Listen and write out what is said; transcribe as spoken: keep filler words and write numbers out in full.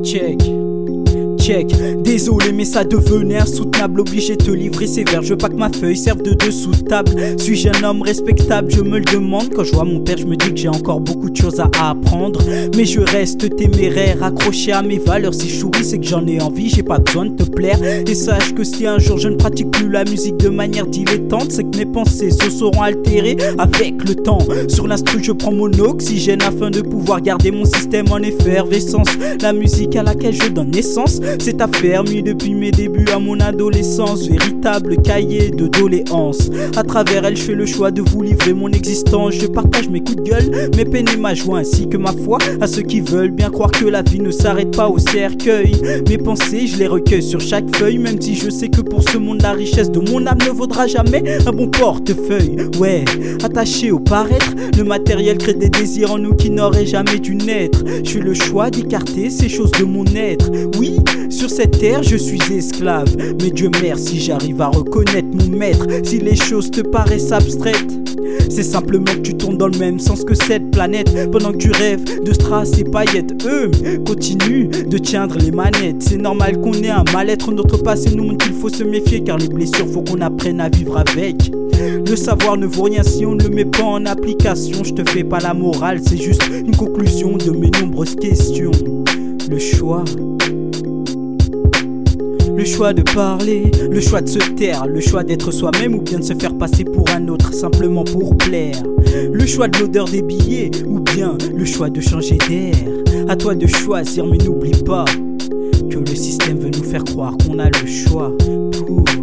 Check, check. Désolé mais ça devenait insoutenable. Obligé de te livrer ces vers. Je veux pas que ma feuille serve de dessous de table. Suis-je un homme respectable? Je me le demande. Quand je vois mon père je me dis que j'ai encore beaucoup de choses à apprendre. Mais je reste téméraire, accroché à mes valeurs. Si je souris c'est que j'en ai envie, j'ai pas besoin de te plaire. Et sache que si un jour je ne pratique plus la musique de manière dilettante, c'est que mes pensées se seront altérées avec le temps. Sur l'instru je prends mon oxygène afin de pouvoir garder mon système en effervescence. La musique à laquelle je donne naissance, c'est affaire mis depuis mes débuts à mon adolescence. Véritable cahier de doléances. À travers elle je fais le choix de vous livrer mon existence. Je partage mes coups de gueule, mes peines et ma joie, ainsi que ma foi à ceux qui veulent bien croire que la vie ne s'arrête pas au cercueil. Mes pensées je les recueille sur chaque feuille, même si je sais que pour ce monde la richesse de mon âme ne vaudra jamais un bon portefeuille. Ouais, attaché au paraître, le matériel crée des désirs en nous qui n'auraient jamais dû naître. Je fais le choix d'écarter ces choses de mon être. Oui, sur cette terre je suis esclave, mais Dieu merci j'arrive à reconnaître mon maître. Si les choses te paraissent abstraites, c'est simplement que tu tournes dans le même sens que cette planète. Pendant que tu rêves de strass et paillettes, eux continuent de tiendre les manettes. C'est normal qu'on ait un mal-être. Notre passé nous montre qu'il faut se méfier, car les blessures faut qu'on apprenne à vivre avec. Le savoir ne vaut rien si on ne le met pas en application. Je te fais pas la morale, c'est juste une conclusion de mes nombreuses questions. Le choix, le choix de parler, le choix de se taire, le choix d'être soi-même ou bien de se faire passer pour un autre simplement pour plaire. Le choix de l'odeur des billets ou bien le choix de changer d'air. À toi de choisir, mais n'oublie pas que le système veut nous faire croire qu'on a le choix pour